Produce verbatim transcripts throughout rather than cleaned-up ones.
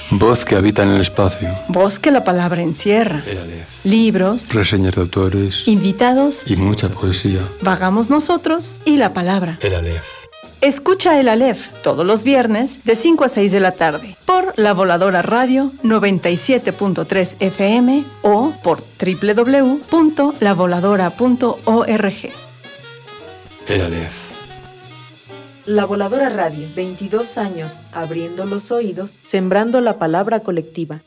Voz que habita en el espacio. Voz que la palabra encierra. El Aleph. Libros. Reseñas de autores. Invitados. Y mucha poesía. Vagamos nosotros y la palabra. El Aleph. Escucha El Aleph todos los viernes de cinco a seis de la tarde por La Voladora Radio noventa y siete punto tres F M o por doble u doble u doble u punto la voladora punto org. El Aleph. La Voladora Radio, veintidós años abriendo los oídos, sembrando la palabra colectiva.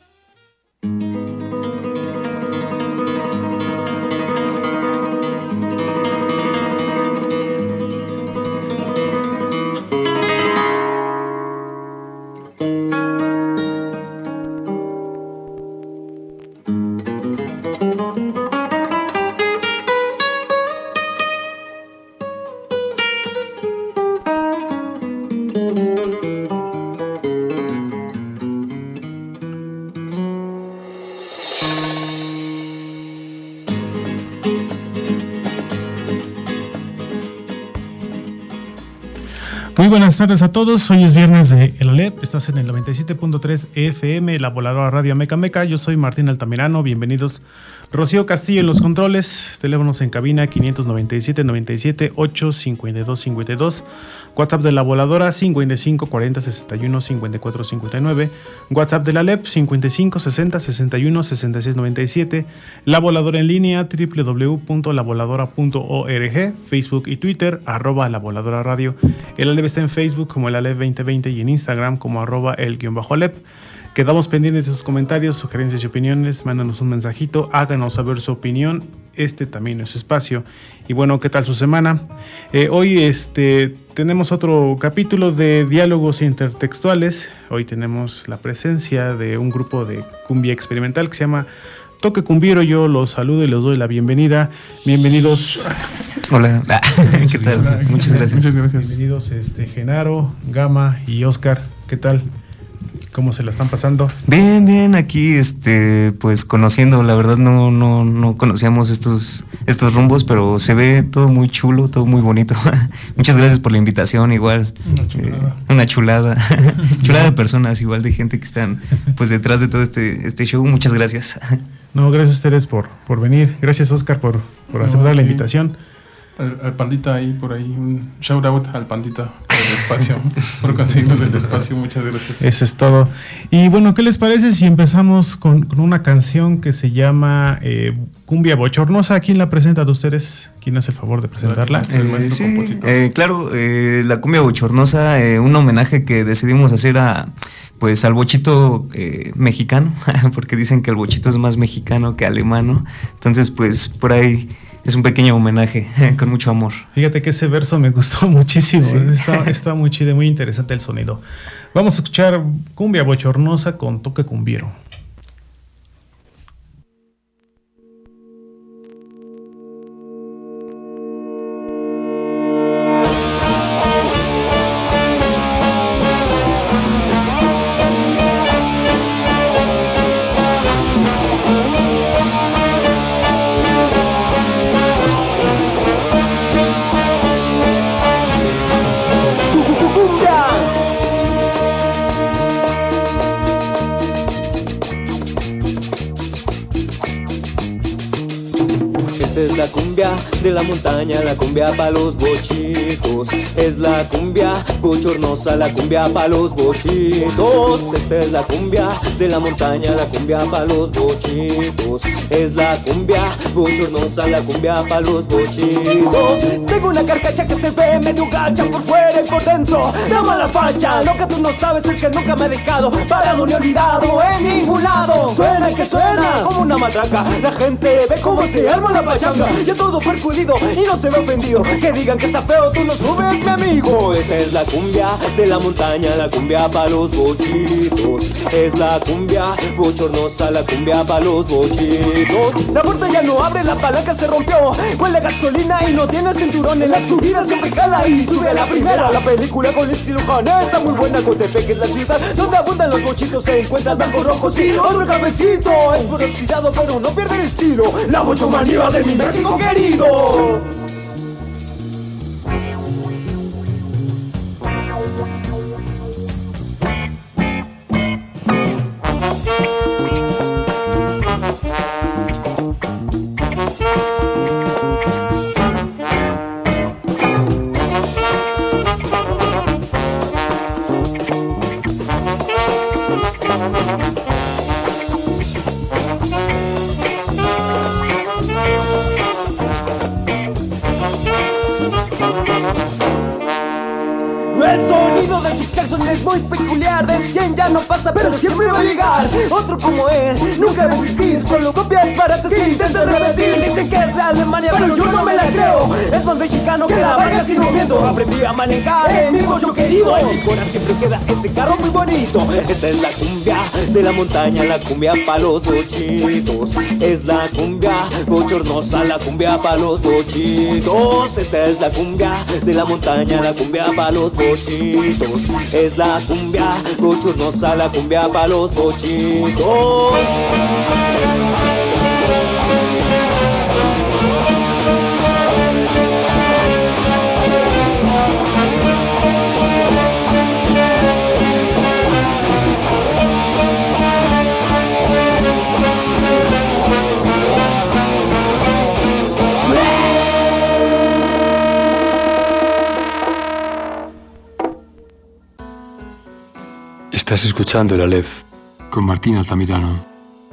Muy buenas tardes a todos, hoy es viernes de El Aleph, estás en el noventa y siete punto tres F M, La Voladora Radio Meca Meca, yo soy Martín Altamirano, bienvenidos. Rocío Castillo en los controles, teléfonos en cabina quinientos noventa y siete, noventa y siete, ocho, cincuenta y dos, cincuenta y dos, WhatsApp de La Voladora cincuenta y cinco, cuarenta, sesenta y uno, cincuenta y cuatro, cincuenta y nueve, WhatsApp de la Aleph cincuenta y cinco, sesenta, sesenta y uno, sesenta y seis, noventa y siete, La Voladora en línea doble u doble u doble u punto la voladora punto org, Facebook y Twitter, arroba La Voladora Radio. El Aleph está en Facebook como El Aleph veinte veinte y en Instagram como arroba el guión bajo Aleph. Quedamos pendientes de sus comentarios, sugerencias y opiniones. Mándanos un mensajito, háganos saber su opinión. Este también es su espacio. Y bueno, ¿qué tal su semana? Eh, hoy este, tenemos otro capítulo de diálogos intertextuales. Hoy tenemos la presencia de un grupo de cumbia experimental que se llama Toque Cumbiero. Yo los saludo y les doy la bienvenida. Bienvenidos. Hola. ¿Qué tal? Hola. Muchas gracias. Muchas gracias. Bienvenidos este, Genaro, Gama y Oscar. ¿Qué tal? ¿Cómo se la están pasando? Bien, bien, aquí este, pues conociendo, la verdad no, no, no conocíamos estos, estos rumbos, pero se ve todo muy chulo, todo muy bonito. Muchas gracias por la invitación, igual. Una chulada. Eh, una chulada. Chulada de personas, igual de gente que están pues detrás de todo este, este show. Muchas gracias. No, gracias a ustedes por, por venir. Gracias, Oscar, por, por No, aceptar la sí. invitación. Al, al Pandita ahí, por ahí, un shout out al Pandita por el espacio, por conseguirnos el espacio, muchas gracias. Eso es todo. Y bueno, ¿qué les parece si empezamos con, con una canción que se llama eh, Cumbia Bochornosa? ¿Quién la presenta de ustedes? ¿Quién hace el favor de presentarla? Maestro, el maestro sí, compositor. eh, claro, eh, la cumbia bochornosa, eh, un homenaje que decidimos hacer a, pues, al bochito eh, mexicano, porque dicen que el bochito es más mexicano que alemano. Entonces, pues, por ahí es un pequeño homenaje, con mucho amor. Fíjate que ese verso me gustó muchísimo. Sí. Está, está muy chido, muy interesante el sonido. Vamos a escuchar Cumbia Bochornosa con Toque Cumbiero. Esta es la cumbia de la montaña, la cumbia pa' los bochitos. Es la cumbia bochornosa, la cumbia pa' los bochitos. Esta es la cumbia de la montaña, la cumbia pa' los bochitos. Es la cumbia bochornosa, la cumbia pa' los bochitos. Tengo una carcacha que se ve medio gacha por fuera y por dentro. Da mala facha, lo que tú no sabes es que nunca me he dejado parado ni olvidado en ningún lado. Suena y que suena como una matraca. La gente ve cómo se arma la pachanga. Ya todo percudido y no se ve ofendido. Que digan que está feo, tú no subes, mi amigo. Esta es la cumbia de la montaña, la cumbia pa' los bochitos. Es la cumbia bochornosa, la cumbia pa' los bochitos. La puerta ya no abre, la palanca se rompió. Huele a gasolina y no tiene cinturón. En la subida siempre jala y sube a la primera. La película con Lindsay Lohan está muy buena. Coatepec es la ciudad donde abundan los bochitos. Se encuentran blancos, rojos y otro cafecito. Es por oxidado pero no pierde el estilo. La bochomanía de mi México querido. ya no pasa, pero siempre va a llegar otro como él, nunca va a existir. Solo copias baratas que intentan repetir. Dicen que es de Alemania, pero yo no me la creo. Es más mexicano que la vaga sin movimiento. Aprendí a manejar en mi bocho querido. En mi corazón siempre queda ese carro muy bonito. Esta es la cumbia de la montaña, la cumbia pa' los bochitos. Es la cumbia bochornosa, la cumbia pa' los bochitos. Esta es la cumbia de la montaña, la cumbia pa' los bochitos. Es la cumbia bochornosa, la cumbia pa' los bochitos. Estás escuchando el Aleph con Martín Altamirano.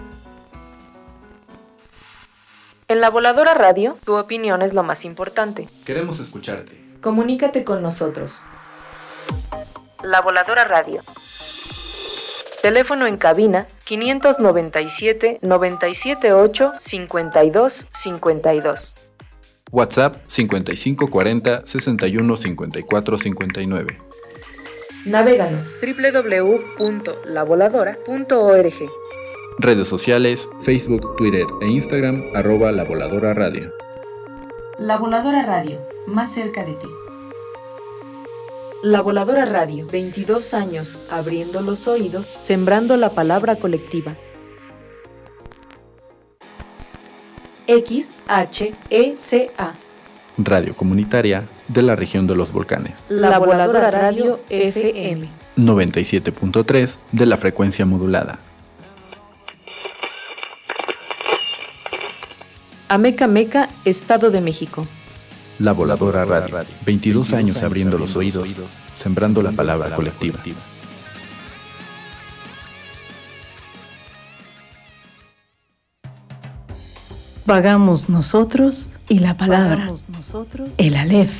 En La Voladora Radio, tu opinión es lo más importante. Queremos escucharte. Comunícate con nosotros. La Voladora Radio. Teléfono en cabina quinientos noventa y siete, noventa y siete ocho, cincuenta y dos, cincuenta y dos. WhatsApp cincuenta y cinco cuarenta, sesenta y uno, cincuenta y cuatro, cincuenta y nueve. Navéganos doble u doble u doble u punto la voladora punto org. Redes sociales, Facebook, Twitter e Instagram, arroba La Voladora Radio. La Voladora Radio, más cerca de ti. La Voladora Radio, veintidós años abriendo los oídos, sembrando la palabra colectiva. X H E C A. Radio comunitaria de la región de los volcanes. La Voladora Radio F M. noventa y siete punto tres de la frecuencia modulada. Ameca Meca, Estado de México. La Voladora Radio. veintidós años abriendo los oídos, sembrando la palabra colectiva. Vagamos nosotros y la palabra, nosotros, el Aleph.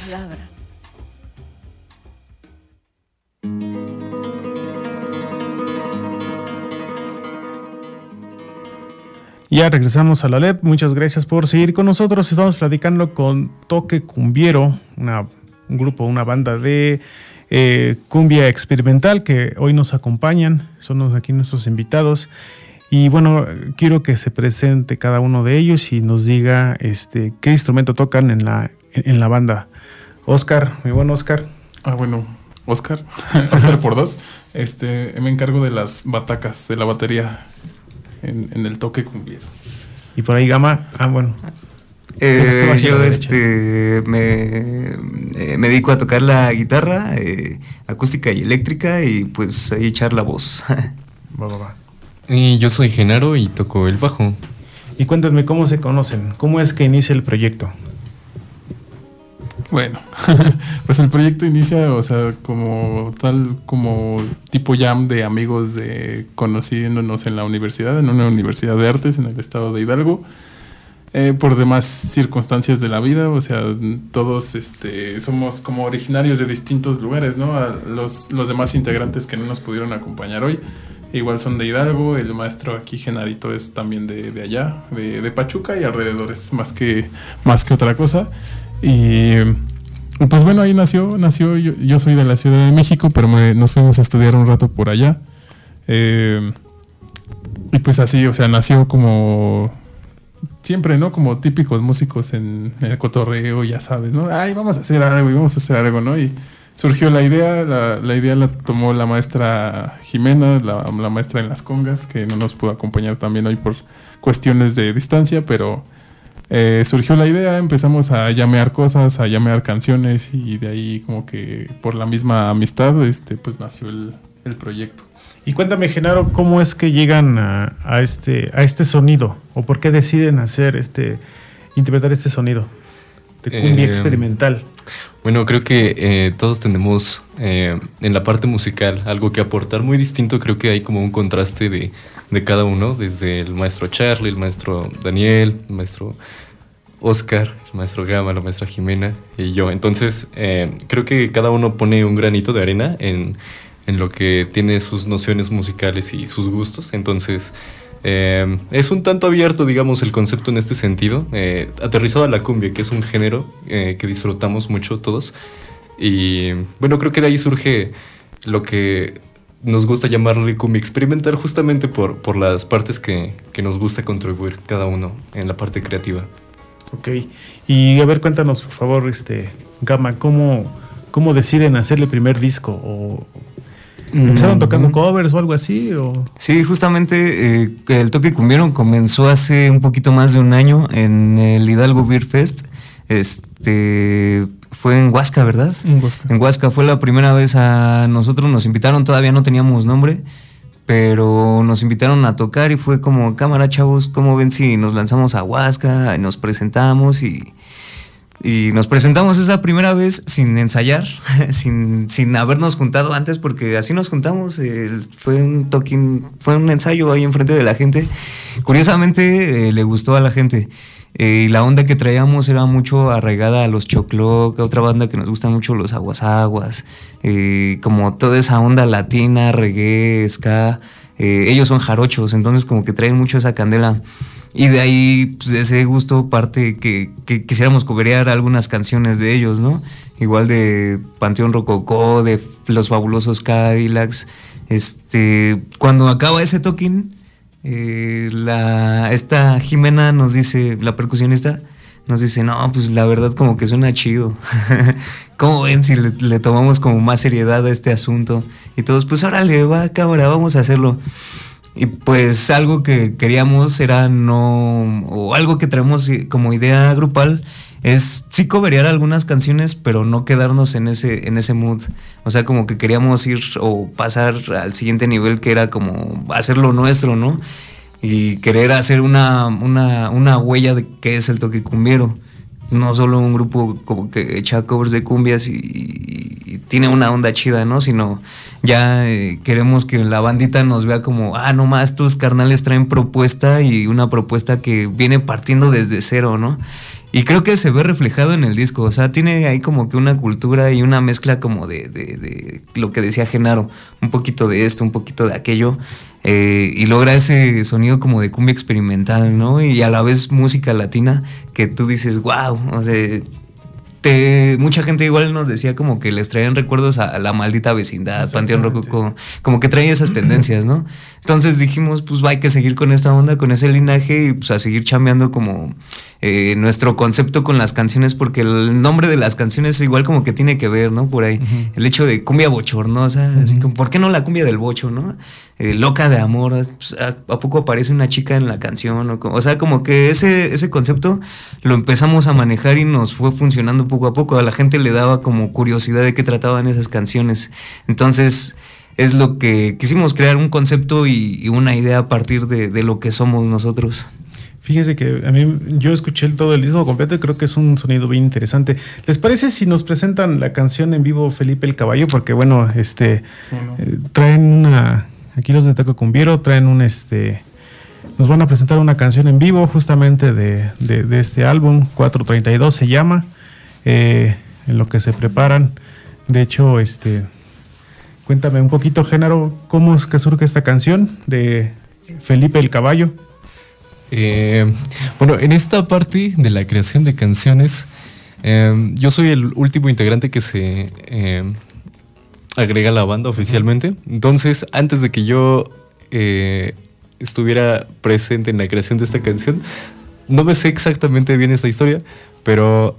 Ya regresamos a la Aleph. Muchas gracias por seguir con nosotros. Estamos platicando con Toque Cumbiero, una, un grupo, una banda de eh, cumbia experimental que hoy nos acompañan. Son aquí nuestros invitados. Y bueno, quiero que se presente cada uno de ellos y nos diga este, qué instrumento tocan en la, en la banda. Oscar, mi buen Oscar. Ah, bueno, Oscar. Oscar por dos. Este, me encargo de las batacas, de la batería en, en el Toque Cumbiero. Y por ahí Gama. Ah, bueno. Eh, es que, es que yo este, me, eh, me dedico a tocar la guitarra, eh, acústica y eléctrica, y pues ahí echar la voz. Va, va, va. Y yo soy Genaro y toco el bajo. Y cuéntame cómo se conocen, cómo es que inicia el proyecto. Bueno, pues el proyecto inicia, o sea, como tal, como tipo jam de amigos de conociéndonos en la universidad, en una universidad de artes en el estado de Hidalgo, eh, por demás circunstancias de la vida, o sea, todos este, somos como originarios de distintos lugares, ¿no? A los, los demás integrantes que no nos pudieron acompañar hoy, igual son de Hidalgo, el maestro aquí Genarito es también de, de allá, de, de Pachuca y alrededores, más que, más que otra cosa. Y pues bueno, ahí nació, nació yo, yo soy de la Ciudad de México, pero me, nos fuimos a estudiar un rato por allá. Eh, y pues así, o sea, nació como siempre, ¿no? Como típicos músicos en, en el cotorreo, ya sabes, ¿no? Ay, vamos a hacer algo y vamos a hacer algo, ¿no? Y surgió la idea, la, la idea la tomó la maestra Jimena, la, la maestra en las congas, que no nos pudo acompañar también hoy por cuestiones de distancia, pero eh, surgió la idea, empezamos a llamear cosas, a llamear canciones, y de ahí como que por la misma amistad, este, pues nació el, el proyecto. Y cuéntame, Genaro, ¿cómo es que llegan a, a, este, a este sonido? ¿O por qué deciden hacer este, interpretar este sonido de cumbia eh, experimental? Bueno, creo que eh, todos tenemos eh, en la parte musical algo que aportar muy distinto. Creo que hay como un contraste de, de cada uno, desde el maestro Charlie, el maestro Daniel, el maestro Oscar, el maestro Gama, la maestra Jimena y yo. Entonces, eh, creo que cada uno pone un granito de arena en en lo que tiene sus nociones musicales y sus gustos. Entonces, eh, es un tanto abierto, digamos, el concepto en este sentido, eh, aterrizado a la cumbia, que es un género eh, que disfrutamos mucho todos. Y bueno, creo que de ahí surge lo que nos gusta llamarle cumbia experimental, justamente por, por las partes que, que nos gusta contribuir cada uno en la parte creativa. Ok, y a ver, cuéntanos por favor, este, Gama, ¿cómo, cómo deciden hacer el primer disco? ¿O empezaron tocando covers o algo así? ¿O? Sí, justamente eh, el Toque Cumbiero comenzó hace un poquito más de un año en el Hidalgo Beer Fest. Este fue en Huasca, ¿verdad? En Huasca. En Huasca fue la primera vez. A nosotros nos invitaron, todavía no teníamos nombre, pero nos invitaron a tocar y fue como, cámara chavos, ¿cómo ven si nos lanzamos a Huasca? Nos presentamos y, y nos presentamos esa primera vez sin ensayar, sin, sin habernos juntado antes, porque así nos juntamos. Eh, fue un toquín, fue un ensayo ahí enfrente de la gente. Curiosamente eh, le gustó a la gente. Eh, y la onda que traíamos era mucho arraigada a los Chocloc, a otra banda que nos gusta mucho, los Aguas Aguas, eh, como toda esa onda latina, reggae, ska. Eh, ellos son jarochos, entonces como que traen mucho esa candela. Y de ahí, pues, de ese gusto parte que, que quisiéramos coberear algunas canciones de ellos, ¿no? Igual de Panteón Rococó, de Los Fabulosos Cadillacs. Este, cuando acaba ese toquín, Eh, la, esta Jimena nos dice, la percusionista, nos dice, no, pues la verdad como que suena chido. ¿Cómo ven si le, le tomamos como más seriedad a este asunto? Y todos, pues órale, va, cámara, vamos a hacerlo. Y pues algo que queríamos era no, o algo que traemos como idea grupal, es sí coverear algunas canciones, pero no quedarnos en ese, en ese mood. O sea, como que queríamos ir o pasar al siguiente nivel, que era como hacerlo nuestro, ¿no? Y querer hacer una, una, una huella de qué es el Toque Cumbiero. No solo un grupo como que echa covers de cumbias y, y, y tiene una onda chida, ¿no? Sino ya eh, queremos que la bandita nos vea como, ah, no más, estos carnales traen propuesta, y una propuesta que viene partiendo desde cero, ¿no? Y creo que se ve reflejado en el disco. O sea, tiene ahí como que una cultura y una mezcla como de, de, de lo que decía Genaro, un poquito de esto, un poquito de aquello, eh, y logra ese sonido como de cumbia experimental, ¿no? Y a la vez música latina que tú dices, wow, o sea, te, mucha gente igual nos decía como que les traían recuerdos a, a La Maldita Vecindad, Panteón Rococó, como que traen esas tendencias, ¿no? Entonces dijimos, pues hay que seguir con esta onda, con ese linaje, y pues a seguir chambeando como eh, nuestro concepto con las canciones, porque el nombre de las canciones igual como que tiene que ver, ¿no? Por ahí, uh-huh. El hecho de cumbia bochornosa, uh-huh. Así como, ¿por qué no la cumbia del bocho, no? Eh, loca de amor, pues, ¿a, ¿a poco aparece una chica en la canción? O, o sea, como que ese, ese concepto lo empezamos a manejar y nos fue funcionando poco a poco. A la gente le daba como curiosidad de qué trataban esas canciones. Entonces es lo que quisimos, crear un concepto y, y una idea a partir de, de lo que somos nosotros. Fíjese que a mí, yo escuché todo el disco completo y creo que es un sonido bien interesante. ¿Les parece si nos presentan la canción en vivo Felipe el Caballo? Porque bueno, este bueno. Eh, traen una, aquí los de Toque Cumbiero traen un este, nos van a presentar una canción en vivo justamente de, de, de este álbum, cuatro treinta y dos se llama, eh, en lo que se preparan. De hecho, este, cuéntame un poquito, Genaro, ¿cómo es que surge esta canción de Felipe el Caballo? Eh, bueno, en esta parte de la creación de canciones, eh, yo soy el último integrante que se eh, agrega a la banda oficialmente. Entonces, antes de que yo eh, estuviera presente en la creación de esta canción, no me sé exactamente bien esta historia, pero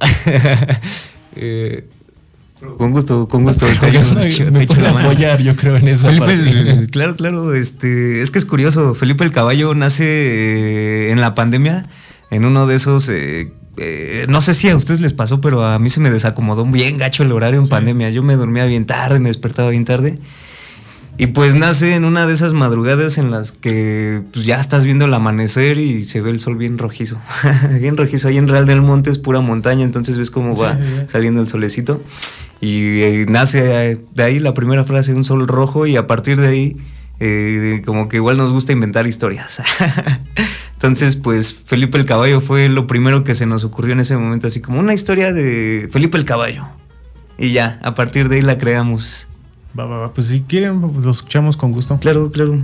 eh, Con gusto, con gusto. Te, te, te, me puedo apoyar, yo creo, en esa Felipe, parte. El, claro, claro. Este, es que es curioso. Felipe el Caballo nace eh, en la pandemia, en uno de esos. Eh, eh, no sé si a ustedes les pasó, pero a mí se me desacomodó bien gacho el horario en sí. pandemia. Yo me dormía bien tarde, me despertaba bien tarde. Y pues nace en una de esas madrugadas en las que pues, ya estás viendo el amanecer y se ve el sol bien rojizo. Bien rojizo. Ahí en Real del Monte es pura montaña, entonces ves cómo va sí, saliendo el solecito. Y eh, nace de ahí la primera frase, un sol rojo, y a partir de ahí eh, como que igual nos gusta inventar historias. Entonces pues Felipe el Caballo fue lo primero que se nos ocurrió en ese momento, así como una historia de Felipe el Caballo. Y ya, a partir de ahí la creamos. Va, va, va. Pues si quieren, pues lo escuchamos con gusto. Claro, claro.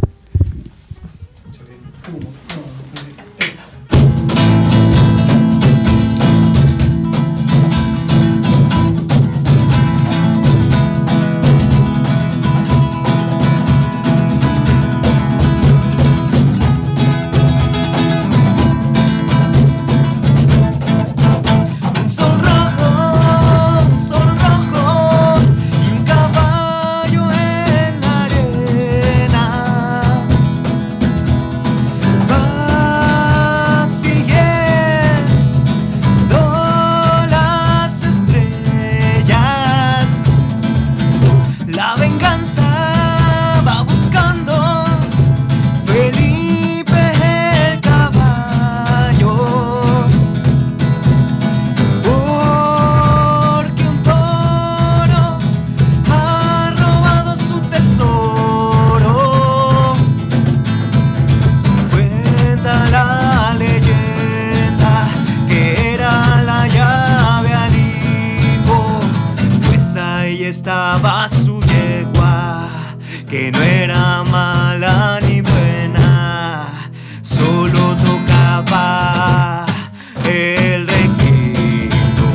Estaba su yegua, que no era mala ni buena, solo tocaba el requinto.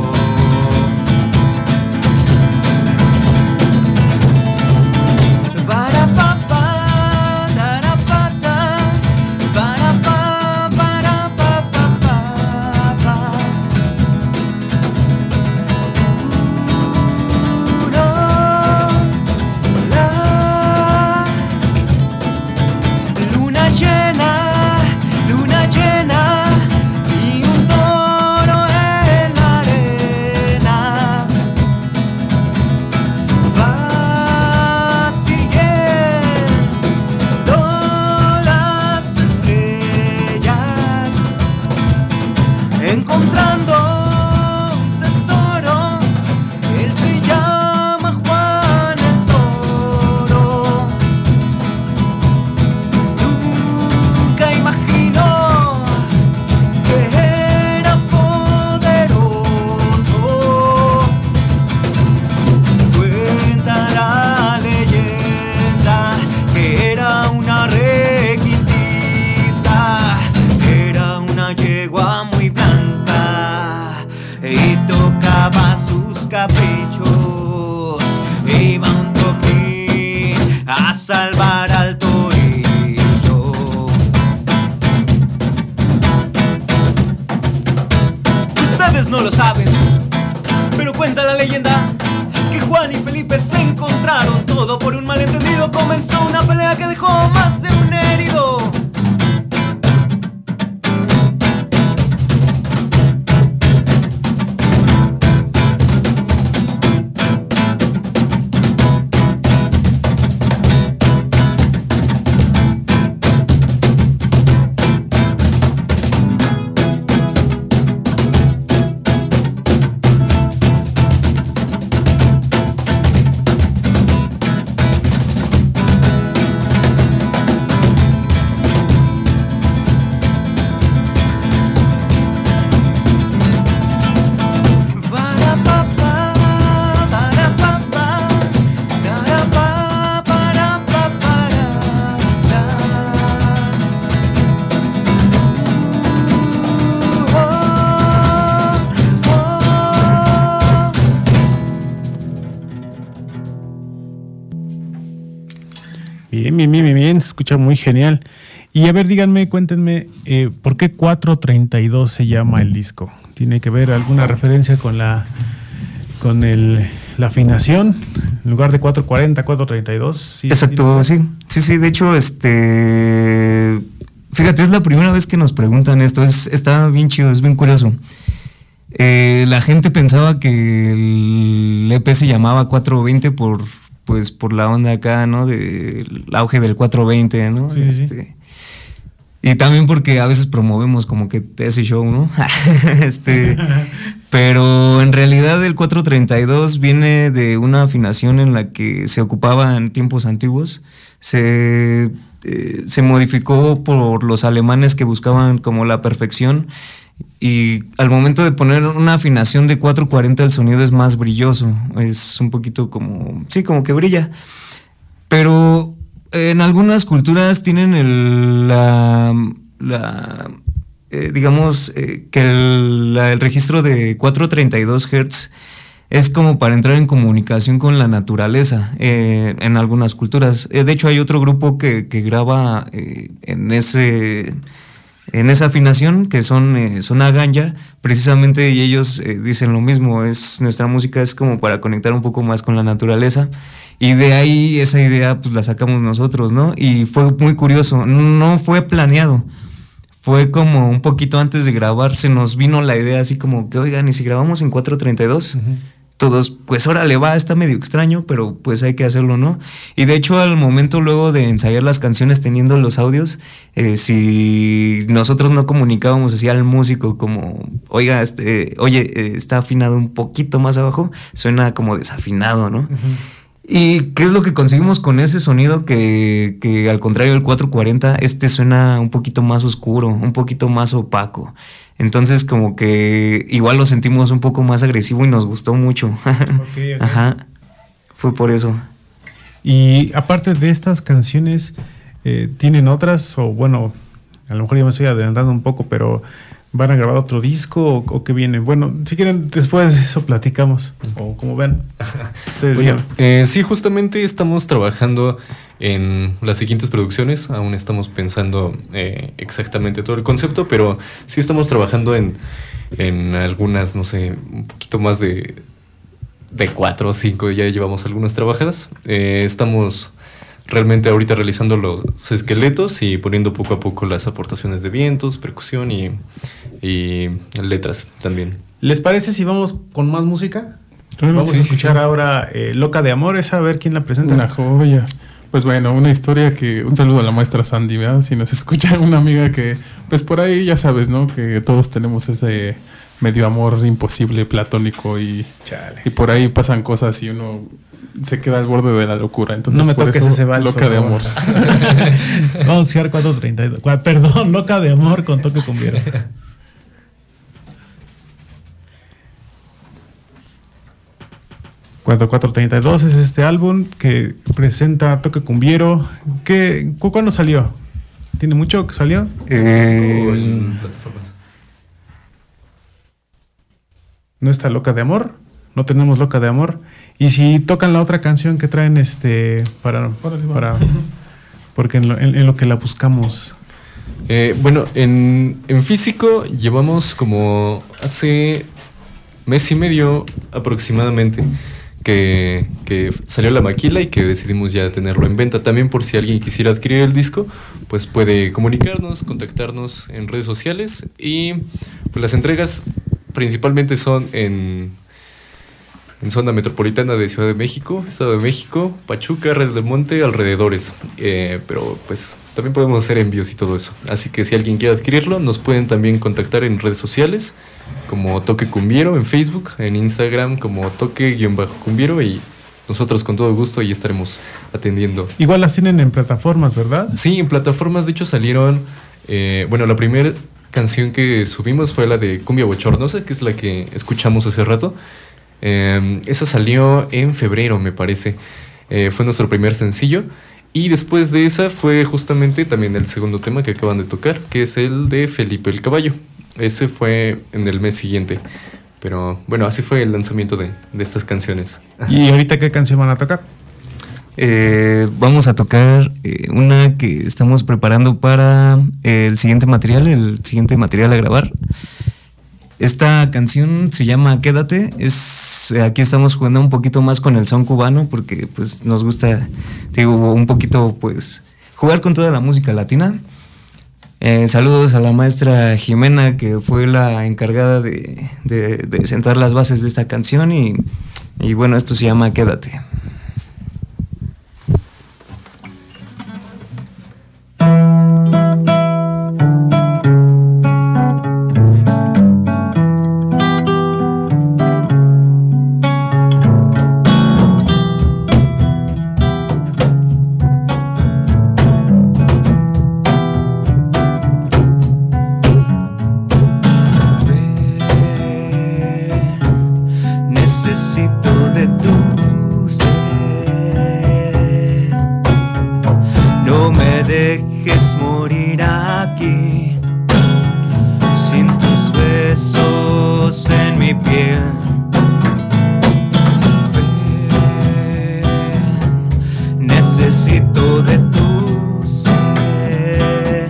Para pa pa, para pa ta, para pa para pa pa pa pa. Encontrando un tesoro, él se llama Juan el Toro. Nunca imaginó que era poderoso. Cuenta la leyenda que era una requintista, era una yegua muy blanca y tocaba sus caprichos. Iba un toquín a salvar al torillo. Ustedes no lo saben, pero cuenta la leyenda que Juan y Felipe se encontraron. Todo por un malentendido comenzó una pelea que dejó más de un herido. Bien, bien, bien, bien, se escucha muy genial. Y a ver, díganme, cuéntenme, eh, ¿por qué cuatro treinta y dos se llama el disco? ¿Tiene que ver alguna referencia con la con el, la afinación? En lugar de cuatro cuarenta, cuatro treinta y dos. ¿Sí? Exacto, sí. Sí, sí, de hecho, este... Fíjate, es la primera vez que nos preguntan esto. Es, está bien chido, es bien curioso. Eh, la gente pensaba que el E P se llamaba cuatro veinte por... pues por la onda acá, ¿no? Del auge del cuatro veinte, ¿no? Sí, este, sí. Y también porque a veces promovemos como que ese show, ¿no? este, pero en realidad el cuatro treinta y dos viene de una afinación en la que se ocupaba en tiempos antiguos. Se, eh, se modificó por los alemanes que buscaban como la perfección Y al momento de poner una afinación de cuatro cuarenta el sonido es más brilloso, es un poquito como, sí, como que brilla. Pero en algunas culturas tienen el, la, la eh, digamos, eh, que el, la, el registro de cuatrocientos treinta y dos hertz es como para entrar en comunicación con la naturaleza eh, en algunas culturas. Eh, de hecho, hay otro grupo que, que graba eh, en ese... en esa afinación, que son eh, Zona Ganja, precisamente, y ellos eh, dicen lo mismo, es nuestra música es como para conectar un poco más con la naturaleza, y de ahí esa idea pues la sacamos nosotros, ¿no? Y fue muy curioso, no fue planeado, fue como un poquito antes de grabar, se nos vino la idea así como que, oigan, ¿y si grabamos en cuatrocientos treinta y dos? Uh-huh. Todos, pues órale, va, está medio extraño, pero pues hay que hacerlo, ¿no? Y de hecho, al momento luego de ensayar las canciones teniendo los audios, eh, si nosotros no comunicábamos así al músico como, oiga, este, oye, eh, está afinado un poquito más abajo, suena como desafinado, ¿no? Uh-huh. ¿Y qué es lo que conseguimos con ese sonido? Que, que al contrario del cuatrocientos cuarenta, este suena un poquito más oscuro, un poquito más opaco. Entonces como que igual lo sentimos un poco más agresivo y nos gustó mucho. Okay, okay. Ajá, fue por eso. Y aparte de estas canciones, eh, ¿tienen otras? O bueno, a lo mejor ya me estoy adelantando un poco, pero ¿van a grabar otro disco o, o qué viene? Bueno, si quieren, después de eso platicamos, o como ven. Ustedes Oye, eh, sí, justamente estamos trabajando en las siguientes producciones. Aún estamos pensando eh, exactamente todo el concepto, pero sí estamos trabajando en, en algunas, no sé, un poquito más de, de cuatro o cinco, ya llevamos algunas trabajadas. Eh, estamos realmente ahorita realizando los esqueletos y poniendo poco a poco las aportaciones de vientos, percusión y, y letras también. ¿Les parece si vamos con más música? Claro, vamos sí, a escuchar sí. ahora eh, Loca de Amor, esa, a ver quién la presenta. Una joya. Pues bueno, una historia que... Un saludo a la maestra Sandy, ¿verdad? Si nos escucha, una amiga que... Pues por ahí ya sabes, ¿no? Que todos tenemos ese medio amor imposible, platónico y... Chale. Y por ahí pasan cosas y uno se queda al borde de la locura. Entonces, no me por toques eso, ese vals, Loca de Amor. Vamos a escuchar cuatrocientos treinta y dos. Perdón, Loca de Amor con Toque Cumbiero. cuatrocientos treinta y dos es este álbum que presenta Toque Cumbiero. ¿Qué, ¿Cuándo salió? ¿Tiene mucho que salió? Eh, en plataformas. ¿No está Loca de Amor? No tenemos Loca de Amor. Y si tocan la otra canción que traen este para, para porque en lo, en, en lo que la buscamos. Eh, bueno, en, en físico llevamos como hace mes y medio aproximadamente que, que salió la maquila y que decidimos ya tenerlo en venta. También por si alguien quisiera adquirir el disco, pues puede comunicarnos, contactarnos en redes sociales y pues las entregas principalmente son en, en zona metropolitana de Ciudad de México, Estado de México, Pachuca, Red del Monte, alrededores. Eh, pero pues también podemos hacer envíos y todo eso. Así que si alguien quiere adquirirlo, nos pueden también contactar en redes sociales como Toque Cumbiero en Facebook, en Instagram como Toque-Cumbiero y nosotros con todo gusto ahí estaremos atendiendo. Igual las tienen en plataformas, ¿verdad? Sí, en plataformas. De hecho salieron, eh, bueno, la primera canción que subimos fue la de Cumbia Bochornosa, que es la que escuchamos hace rato. Eh, esa salió en febrero, me parece. Eh, fue nuestro primer sencillo. Y después de esa fue justamente también el segundo tema que acaban de tocar, que es el de Felipe el Caballo. Ese fue en el mes siguiente. Pero bueno, así fue el lanzamiento de, de estas canciones. ¿Y ahorita qué canción van a tocar? Eh, vamos a tocar eh, una que estamos preparando para el siguiente material, el siguiente material a grabar. Esta canción se llama Quédate. Es, aquí estamos jugando un poquito más con el son cubano porque pues nos gusta, digo, un poquito pues jugar con toda la música latina. Eh, saludos a la maestra Jimena, que fue la encargada de, de, de sentar las bases de esta canción y, y bueno, esto se llama Quédate. dejes morir aquí, sin tus besos en mi piel. Ven, necesito de tu ser.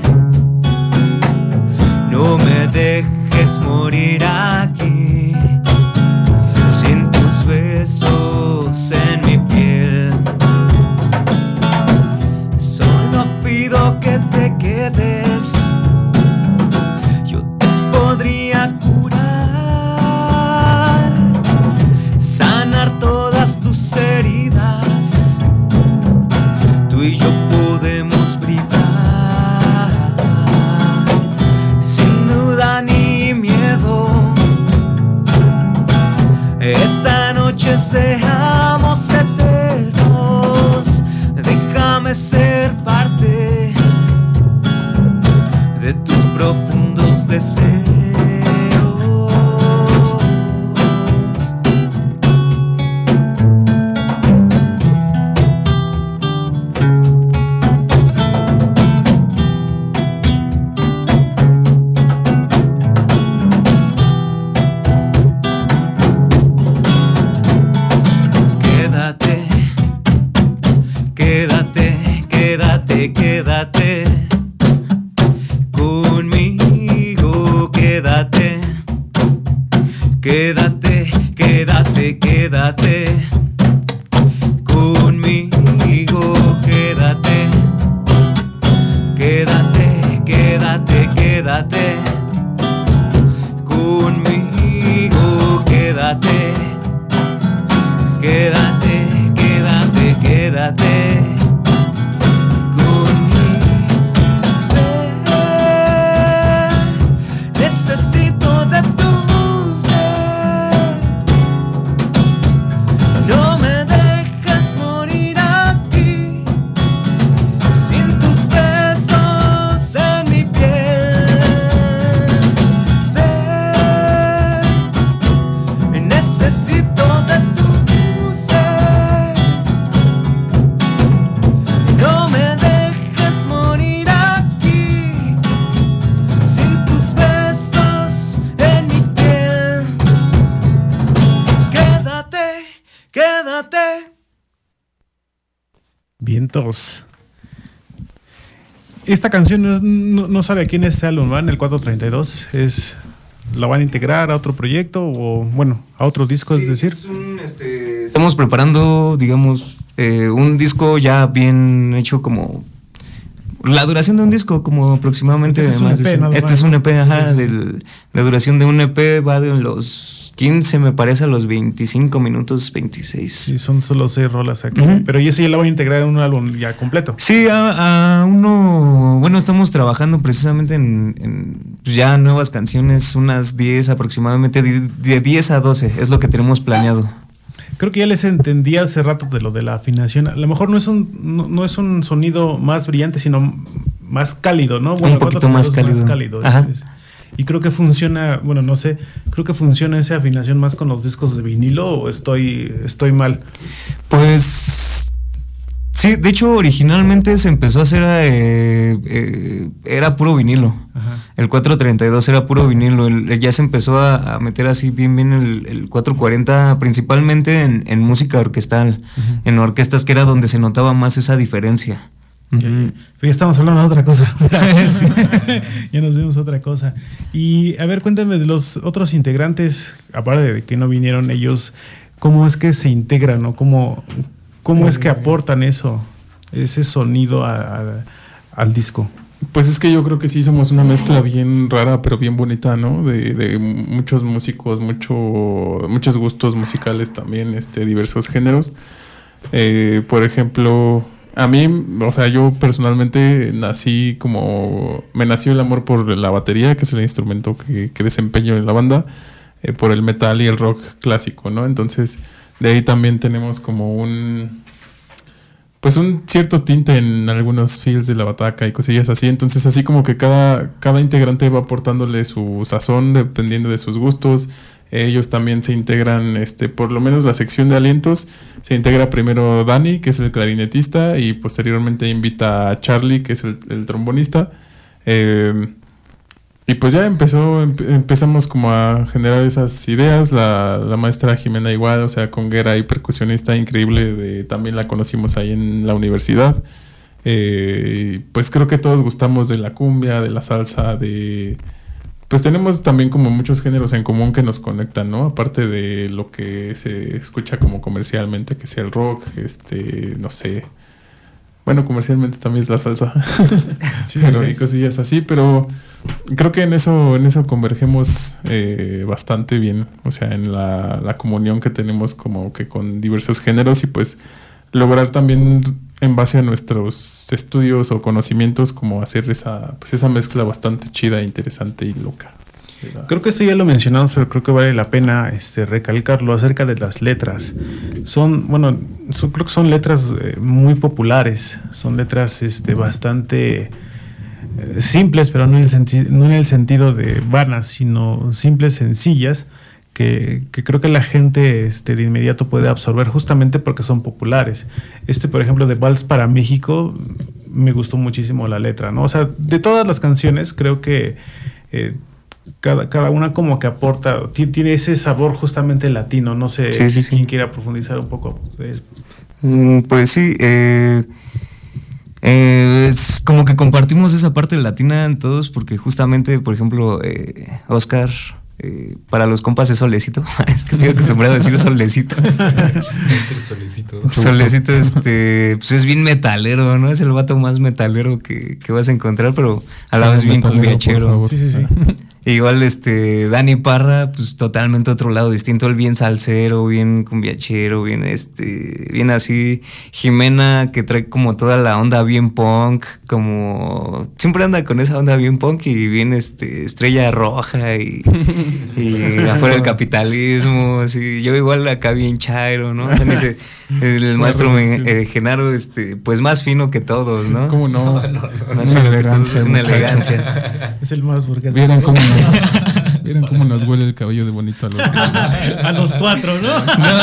No me dejes morir aquí, sin tus besos en mi piel. Solo pido que te quedes, yo te podría curar, sanar todas tus heridas, tú y yo podemos brillar, sin duda ni miedo. Esta noche seamos eternos, déjame ser parte de tus profundos deseos. Quédate, quédate, quédate, quédate conmigo, quédate, quédate, quédate, quédate conmigo, quédate, quédate, quédate, quédate conmigo, quédate, quédate, quédate, quédate conmigo. Necesito de tu ser. No me dejes morir aquí, sin tus besos en mi piel. Ven, necesito de tu ser. No me dejes morir aquí, sin tus besos en mi piel. Quédate, quédate. Vientos. Esta canción no, es- no, no sabe a quién es este álbum, ¿va? En el cuatrocientos treinta y dos. Es, ¿la van a integrar a otro proyecto o, bueno, a otro disco, Sí, es decir? es un, este, estamos preparando, digamos, eh, un disco ya bien hecho, como la duración de un disco, como aproximadamente Este es un más E P de cien. nada Este más, es un ¿no? E P, ajá, Sí, sí. del- la duración de un E P va de los quince, me parece, a los veinticinco minutos, veintiséis. Sí, son solo seis rolas aquí. Ujú. Pero ¿y ese ya la van a integrar en un álbum ya completo? Sí, a, a uno, bueno, estamos trabajando precisamente en, en ya nuevas canciones, unas diez aproximadamente, de, de diez a doce, es lo que tenemos planeado. Creo que ya les entendí hace rato de lo de la afinación. A lo mejor no es un, no, no es un sonido más brillante, sino más cálido, ¿no? Un poquito más cálido. Ajá. Es- y creo que funciona, bueno, no sé, creo que funciona esa afinación más con los discos de vinilo o estoy, estoy mal. Pues sí, de hecho originalmente se empezó a hacer, eh, eh, era puro vinilo. Ajá. El cuatrocientos treinta y dos era puro vinilo, el- el- ya se empezó a, a meter así bien bien el, el cuatrocientos cuarenta, principalmente en, en música orquestal, Ujú. en orquestas, que era donde se notaba más esa diferencia. Ya, Ujú. ya. Pero ya estamos hablando de otra cosa. Sí. Ya nos vimos a otra cosa. Y a ver, cuéntame de los otros integrantes, aparte de que no vinieron ellos, ¿cómo es que se integran o cómo, cómo es que aportan eso, ese sonido a- a- al disco? Pues es que yo creo que sí somos una mezcla bien rara, pero bien bonita, ¿no? De, de muchos músicos, mucho, muchos gustos musicales también, este, diversos géneros. Eh, por ejemplo, a mí, o sea, yo personalmente nací como... Me nació el amor por la batería, que es el instrumento que, que desempeño en la banda, eh, por el metal y el rock clásico, ¿no? Entonces, de ahí también tenemos como un... Pues un cierto tinte en algunos feels de la bataca y cosillas así. Entonces, así como que cada, cada integrante va aportándole su sazón dependiendo de sus gustos. Ellos también se integran, este, por lo menos la sección de alientos, se integra primero Dani, que es el clarinetista, y posteriormente invita a Charlie, que es el, el trombonista. Eh, y pues ya empezó, empe- empezamos como a generar esas ideas. La, la maestra Jimena igual, o sea, conguera y percusionista increíble, de, también la conocimos ahí en la universidad. Eh, pues creo que todos gustamos de la cumbia, de la salsa, de... Pues tenemos también como muchos géneros en común que nos conectan, ¿no? Aparte de lo que se escucha como comercialmente, que sea el rock, este, no sé... Bueno, comercialmente también es la salsa. Sí, pero sí. Y cosillas así, pero creo que en eso, en eso convergemos eh, bastante bien. O sea, en la, la comunión que tenemos como que con diversos géneros, y pues lograr también en base a nuestros estudios o conocimientos como hacer esa, pues esa mezcla bastante chida, interesante y loca. Creo que esto ya lo mencionamos, pero creo que vale la pena este, recalcarlo acerca de las letras. Son, bueno, son, creo que son letras eh, muy populares, son letras este, bastante eh, simples, pero no en, el senti- no en el sentido de vanas, sino simples, sencillas, que, que creo que la gente este, de inmediato puede absorber justamente porque son populares. Este, por ejemplo, de Vals para México, me gustó muchísimo la letra, ¿no? O sea, de todas las canciones, creo que... Eh, Cada, cada una como que aporta, t- tiene ese sabor justamente latino. No sé sí, sí, quién sí. quiera profundizar un poco. Mm, pues sí, eh, eh, es como que compartimos esa parte latina en todos, porque justamente, por ejemplo, eh, Oscar, eh, para los compas es Solecito. Es que estoy acostumbrado a decir Solecito. Solecito. Solecito, este, pues es bien metalero, ¿no? Es el vato más metalero que, que vas a encontrar, pero a la vez bien cumbiachero. Sí, sí, sí. Igual este Dani Parra, pues totalmente otro lado distinto, él bien salsero, bien cumbiachero, bien este, bien así. Jimena, que trae como toda la onda bien punk, como siempre anda con esa onda bien punk y bien este estrella roja y, y afuera del capitalismo, así. Yo igual acá bien chairo, ¿no? O sea, dice, el maestro eh, Genaro, este, pues más fino que todos, ¿no? ¿Cómo no? no, no, no una elegancia, todos, una elegancia. Es el más burgués. Vieran cómo nos, vieran cómo nos huele el cabello de bonito a los a los cuatro, ¿no?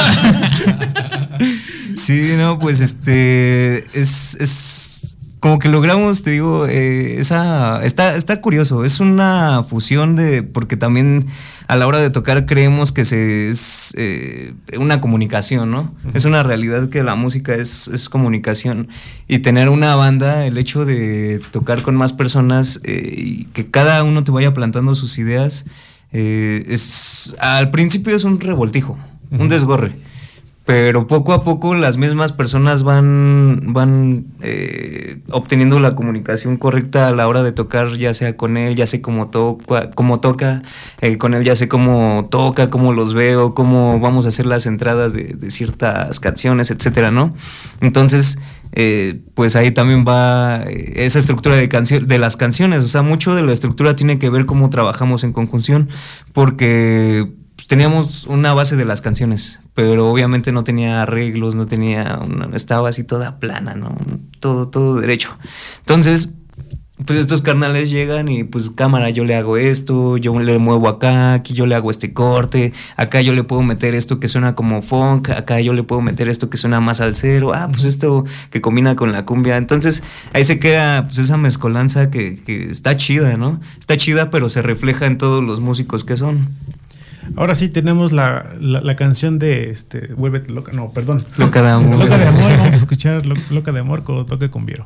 Sí, no, pues este es, es como que logramos, te digo, eh, esa está, está curioso, es una fusión de, porque también a la hora de tocar creemos que se es eh, una comunicación, ¿no? Uh-huh. Es una realidad que la música es, es comunicación, y tener una banda, el hecho de tocar con más personas eh, y que cada uno te vaya plantando sus ideas, eh, es al principio es un revoltijo, uh-huh. un desgorre. Pero poco a poco las mismas personas van, van eh, obteniendo la comunicación correcta a la hora de tocar, ya sea con él, ya sé cómo, toca, cómo toca, eh, con él ya sé cómo toca, cómo los veo, cómo vamos a hacer las entradas de, de ciertas canciones, etcétera, ¿no? Entonces, eh, pues ahí también va esa estructura de, cancio- de las canciones. O sea, mucho de la estructura tiene que ver cómo trabajamos en conjunción, porque teníamos una base de las canciones, pero obviamente no tenía arreglos, no tenía una, estaba así toda plana, ¿no? Todo, todo derecho. Entonces, pues estos carnales llegan y pues cámara, yo le hago esto, yo le muevo acá, aquí yo le hago este corte, acá yo le puedo meter esto que suena como funk, acá yo le puedo meter esto que suena más salsero, ah, pues esto que combina con la cumbia. Entonces ahí se queda pues esa mezcolanza que, que está chida, ¿no? Está chida, pero se refleja en todos los músicos que son. Ahora sí tenemos la, la, la canción de este Vuélvete Loca, no, perdón. Loca de Amor. Loca de Amor, vamos a escuchar Lo, Loca de Amor con Toque con Viero.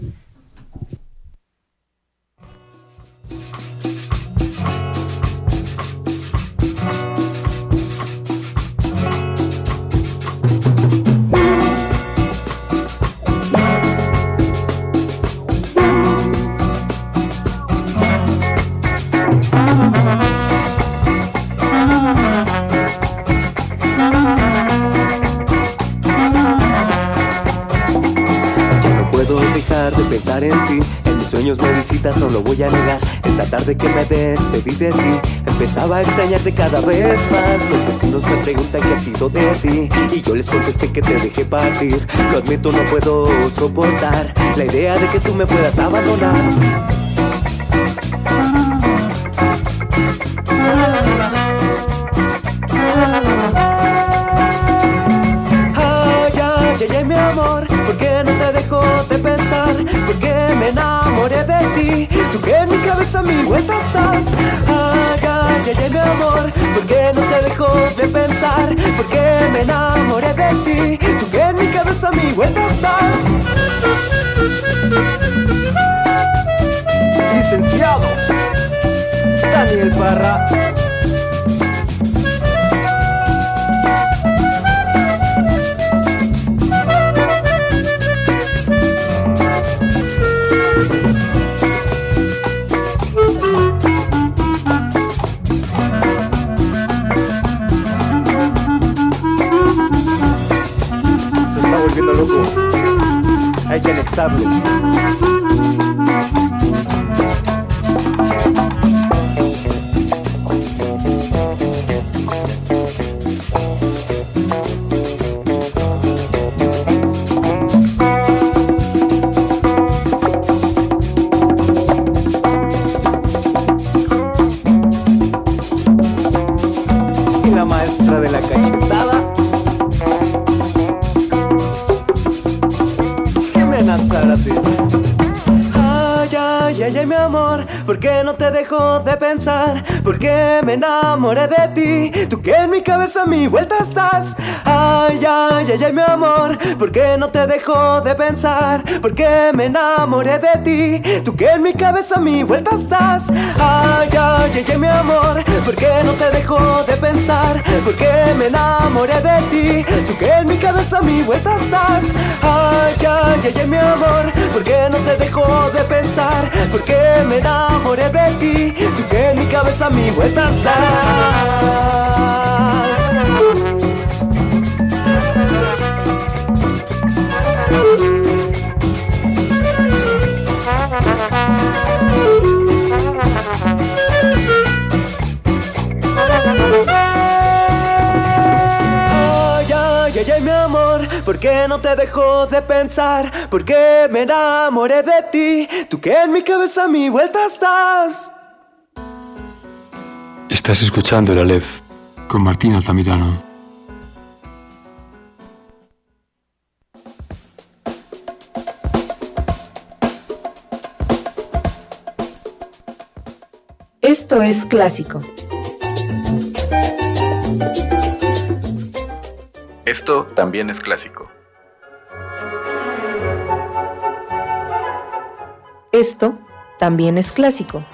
Pensar en ti, en mis sueños me visitas, no lo voy a negar. Esta tarde que me despedí de ti, empezaba a extrañarte cada vez más. Los vecinos me preguntan qué ha sido de ti, y yo les contesté que te dejé partir. Lo admito, no puedo soportar la idea de que tú me puedas abandonar. amor, ¿por qué no te dejo de pensar? ¿Por qué me enamoré de ti? Tú que en mi cabeza a mi vuelta estás. Ay, ay, ay, ay, mi amor, ¿por qué no te dejo de pensar? ¿Por qué me enamoré de ti? Tú que en mi cabeza a mi vuelta estás. Licenciado Daniel Parra. Se está volviendo loco. Hay que anexarlo. De la cachetada, Jimena Zárate. Ay, ay, ay, ay, mi amor, ¿por qué no te dejo de pensar? ¿Por qué me enamoré de ti? Tú que en mi cabeza a mi vuelta estás. Ay, ay, ay, ay, mi amor, ¿por qué no te dejo de pensar? ¿Por qué me enamoré de ti? Tú que en mi cabeza a mi vuelta estás. Ay, ay, ay, ay, mi amor, ¿por qué no te dejo de pensar? ¿Por qué me enamoré de ti? Tú que en mi cabeza a mi vuelta estás. Ay, ay, ay, ay, mi amor, ¿por qué no te dejo de pensar? ¿Por qué me enamoré de ti? Tú que en mi cabeza a mi vuelta estás. Ay, ay, ay, ay, mi amor, ¿por qué no te dejo de pensar? ¿Por qué me enamoré de ti? Tú que en mi cabeza a mi vuelta estás. Estás escuchando el Aleph con Martín Altamirano. Esto es clásico. Esto también es clásico. Esto también es clásico.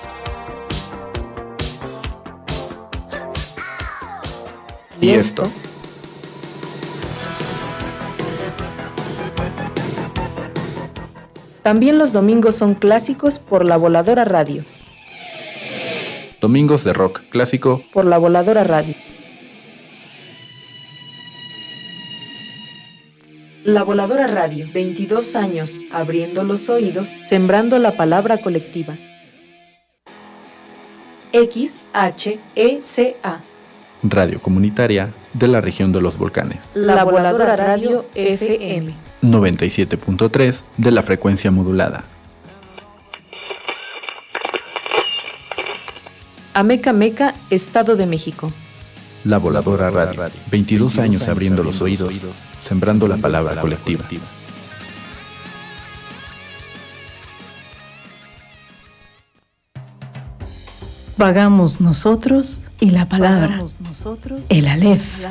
Y esto. También los domingos son clásicos por La Voladora Radio. Domingos de rock clásico por La Voladora Radio. La Voladora Radio, veintidós años abriendo los oídos, sembrando la palabra colectiva. X H E C A. Radio comunitaria de la región de los volcanes. La Voladora Radio F M. noventa y siete punto tres de la frecuencia modulada. Ameca Meca, Estado de México. La Voladora Radio, veintidós años abriendo los oídos, sembrando la palabra colectiva. Vagamos nosotros y la palabra, nosotros, el Aleph.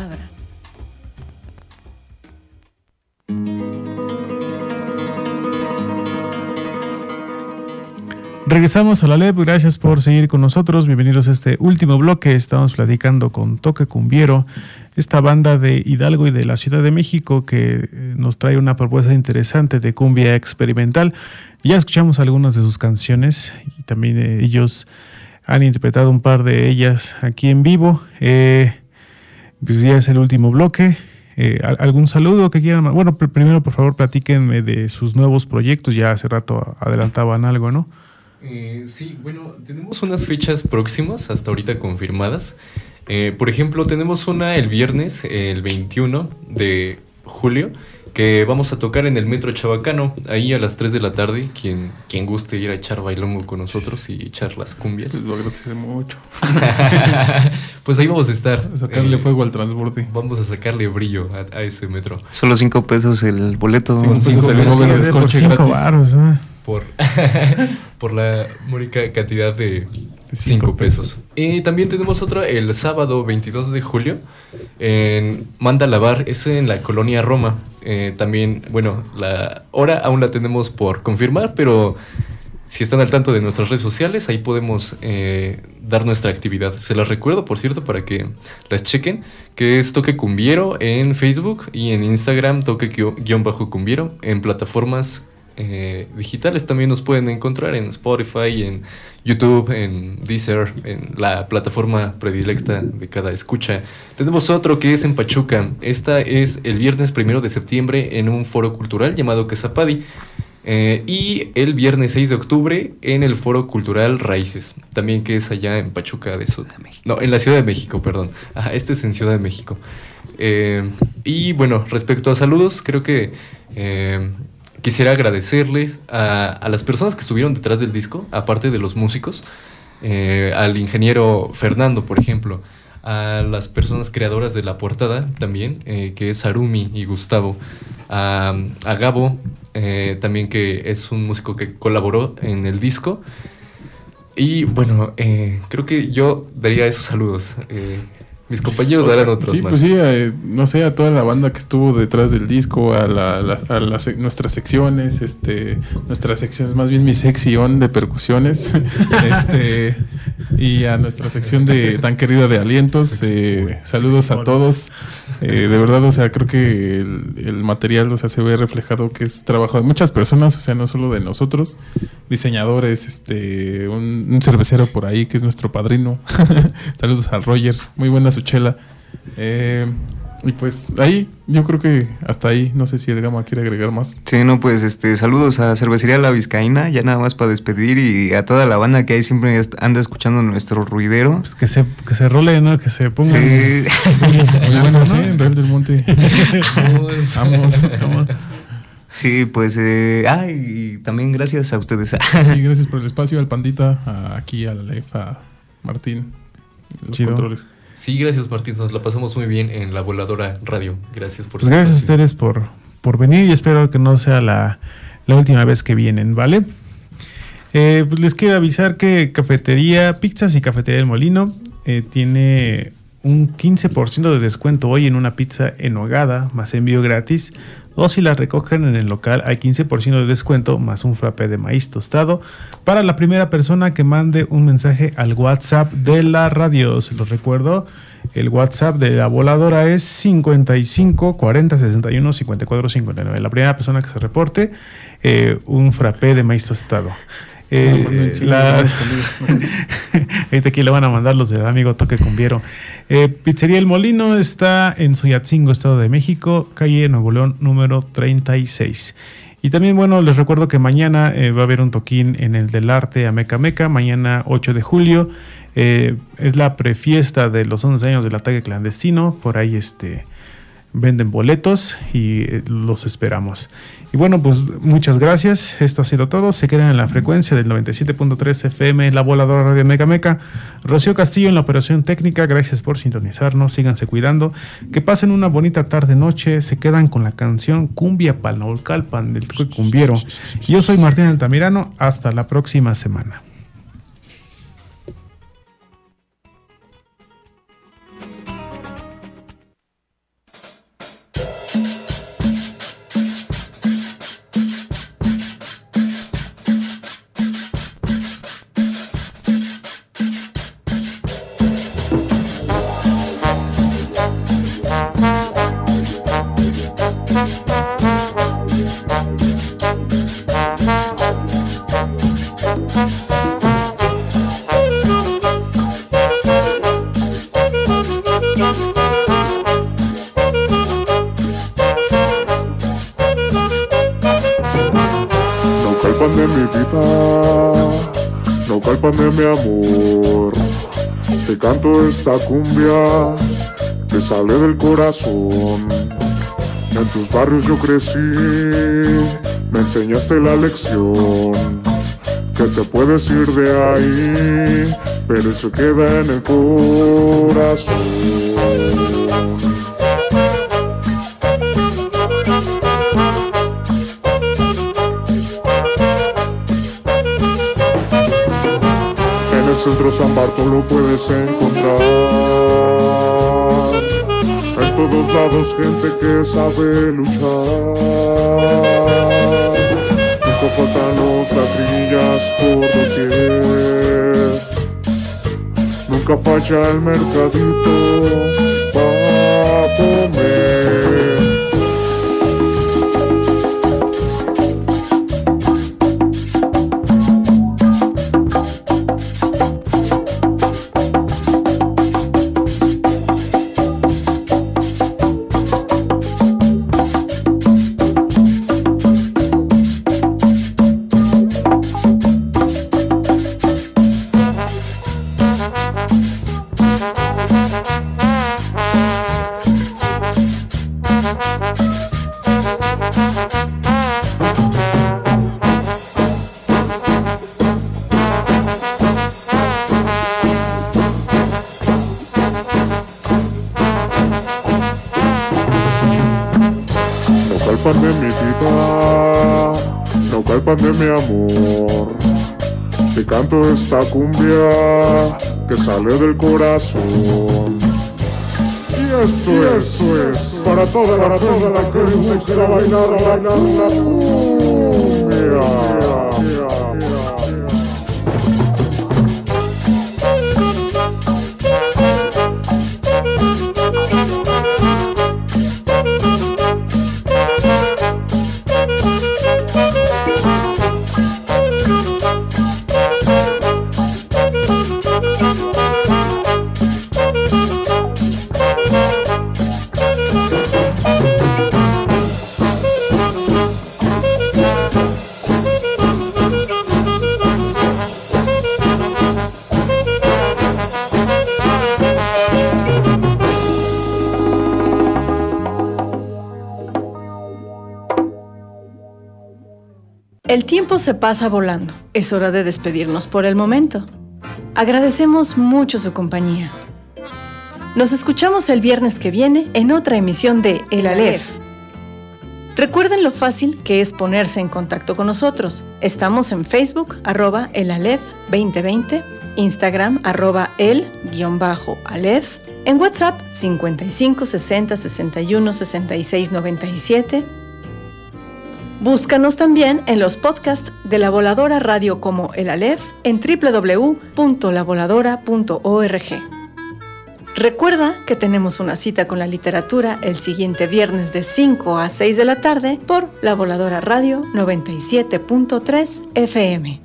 Regresamos a la Aleph, gracias por seguir con nosotros, bienvenidos a este último bloque. Estamos platicando con Toque Cumbiero, esta banda de Hidalgo y de la Ciudad de México que nos trae una propuesta interesante de cumbia experimental. Ya escuchamos algunas de sus canciones y también eh, ellos han interpretado un par de ellas aquí en vivo. Eh, pues ya es el último bloque. Eh, ¿Algún saludo que quieran? Bueno, pr- primero por favor platíquenme de sus nuevos proyectos, ya hace rato adelantaban algo, ¿no? Eh, sí, bueno, tenemos unas fechas próximas, hasta ahorita confirmadas. Eh, por ejemplo, tenemos una el viernes, el veintiuno de julio, que que vamos a tocar en el Metro Chabacano, ahí a las tres de la tarde. Quien, quien guste ir a echar bailongo con nosotros y echar las cumbias. Les lo agradeceré mucho. Pues ahí vamos a estar. A sacarle eh, fuego al transborde. Vamos a sacarle brillo a, a ese metro. Solo cinco pesos el boleto. Cinco pesos cinco el pesos. Uber de Por descorche cinco gratis. varos, ¿eh? Por, por la mónica cantidad de cinco pesos. Y también tenemos otra el sábado veintidós de julio en Manda Lavar, es en la colonia Roma. Eh, también, bueno, la hora aún la tenemos por confirmar, pero si están al tanto de nuestras redes sociales, ahí podemos eh, dar nuestra actividad. Se las recuerdo, por cierto, para que las chequen, que es Toque Cumbiero en Facebook y en Instagram Toque-Cumbiero, en plataformas Eh, digitales también nos pueden encontrar en Spotify, en YouTube, en Deezer, en la plataforma predilecta de cada escucha. Tenemos otro que es en Pachuca. Esta es el viernes primero de septiembre en un foro cultural llamado Quesapadi. Eh, y el viernes seis de octubre en el Foro Cultural Raíces, también que es allá en Pachuca de Sud. No, en la Ciudad de México, perdón. Ajá, este es en Ciudad de México. Eh, y bueno, respecto a saludos, creo que Eh, quisiera agradecerles a, a las personas que estuvieron detrás del disco, aparte de los músicos, eh, al ingeniero Fernando, por ejemplo, a las personas creadoras de la portada también, eh, que es Harumi y Gustavo, a, a Gabo, eh, también que es un músico que colaboró en el disco. Y bueno, eh, creo que yo daría esos saludos. Eh, Mis compañeros darán otros sí, más. Pues sí, eh, no sé, a toda la banda que estuvo detrás del disco, a, la, la, a las, nuestras secciones, este, nuestras secciones, más bien mi sección de percusiones, este, y a nuestra sección de tan querida de alientos. Eh, saludos a todos. Eh, de verdad, o sea, creo que el, el material, o sea, se ve reflejado que es trabajo de muchas personas, o sea, no solo de nosotros, diseñadores, este, un, un cervecero por ahí que es nuestro padrino. Saludos a Roger, muy buena su chela. Eh, y pues ahí, yo creo que hasta ahí, no sé si el Gama quiere agregar más. Sí, no, pues este, saludos a Cervecería La Vizcaína, ya nada más para despedir, y a toda la banda que ahí siempre anda escuchando nuestro ruidero. Pues que se, que se role, ¿no? Que se pongan. Sí. Muy bueno, sí, en Real del Monte. Vamos, vamos, vamos. Sí, pues, eh, ah, y también gracias a ustedes. Sí, gracias por el espacio, al Pandita, a, aquí a la Lef, a Martín, los Chido. controles. Sí, gracias Martín, nos la pasamos muy bien en La Voladora Radio. Gracias por Pues gracias a ustedes por, por venir, y espero que no sea la, la última vez que vienen, ¿vale? Eh, pues les quiero avisar que Cafetería Pizzas y Cafetería El Molino eh, tiene un quince por ciento de descuento hoy en una pizza en hogada, más envío gratis. O si la recogen en el local hay quince por ciento de descuento más un frappé de maíz tostado para la primera persona que mande un mensaje al WhatsApp de la radio. Se los recuerdo, el WhatsApp de La Voladora es cincuenta y cinco cuarenta sesenta y uno cincuenta y cuatro cincuenta y nueve. La primera persona que se reporte, eh, un frappé de maíz tostado. Eh, no, la... Ahorita aquí le van a mandar los del amigo Toque Cumbiero. Eh, Pizzería El Molino está en Soyatzingo, Estado de México, calle Nuevo León, número treinta y seis. Y también, bueno, les recuerdo que mañana eh, va a haber un toquín en el del Arte a Meca Meca, mañana ocho de julio. Eh, es la prefiesta de los once años del ataque clandestino. Por ahí este venden boletos y eh, los esperamos. Y bueno, pues muchas gracias. Esto ha sido todo. Se quedan en la frecuencia del noventa y siete punto tres F M, La Voladora Radio Meca Meca. Rocío Castillo en la operación técnica. Gracias por sintonizarnos. Síganse cuidando. Que pasen una bonita tarde noche. Se quedan con la canción Cumbia Palnaolcalpan del Toque Cumbiero. Y yo soy Martín Altamirano. Hasta la próxima semana. De mi amor, te canto esta cumbia que sale del corazón. En tus barrios yo crecí, me enseñaste la lección, que te puedes ir de ahí, pero eso queda en el corazón. En el centro San Bartolo puedes encontrar en todos lados gente que sabe luchar. Nunca faltan los ladrillas por doquier. Nunca falla el mercadito para comer. calpan de mi vida, no calpan de mi amor. Te canto esta cumbia que sale del corazón. Y esto, y esto es, es para toda la, para toda la que le gusta bailar, bailar una cumbia. El tiempo se pasa volando. Es hora de despedirnos por el momento. Agradecemos mucho su compañía. Nos escuchamos el viernes que viene en otra emisión de El Aleph. Recuerden lo fácil que es ponerse en contacto con nosotros. Estamos en Facebook, arroba el Aleph veinte veinte, Instagram, arroba el guión bajo Aleph, en WhatsApp cincuenta y cinco sesenta sesenta y uno sesenta y seis noventa y siete. Búscanos también en los podcasts de La Voladora Radio como El Aleph en doble u doble u doble u punto la voladora punto org. Recuerda que tenemos una cita con la literatura el siguiente viernes de cinco a seis de la tarde por La Voladora Radio noventa y siete punto tres F M.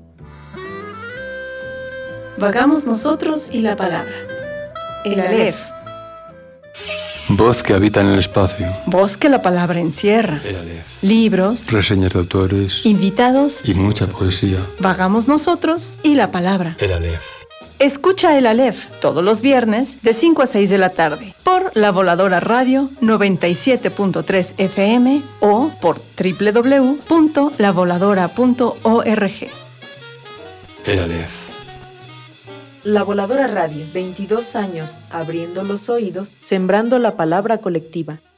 Vagamos nosotros y la palabra. El Aleph. Voz que habita en el espacio. Voz que la palabra encierra. El Aleph. Libros. Reseñas de autores. Invitados. Y mucha poesía. Vagamos nosotros y la palabra. El Aleph. Escucha El Aleph todos los viernes de cinco a seis de la tarde por La Voladora Radio noventa y siete punto tres F M o por doble u doble u doble u punto la voladora punto org. El Aleph. La Voladora Radio, veintidós años abriendo los oídos, sembrando la palabra colectiva.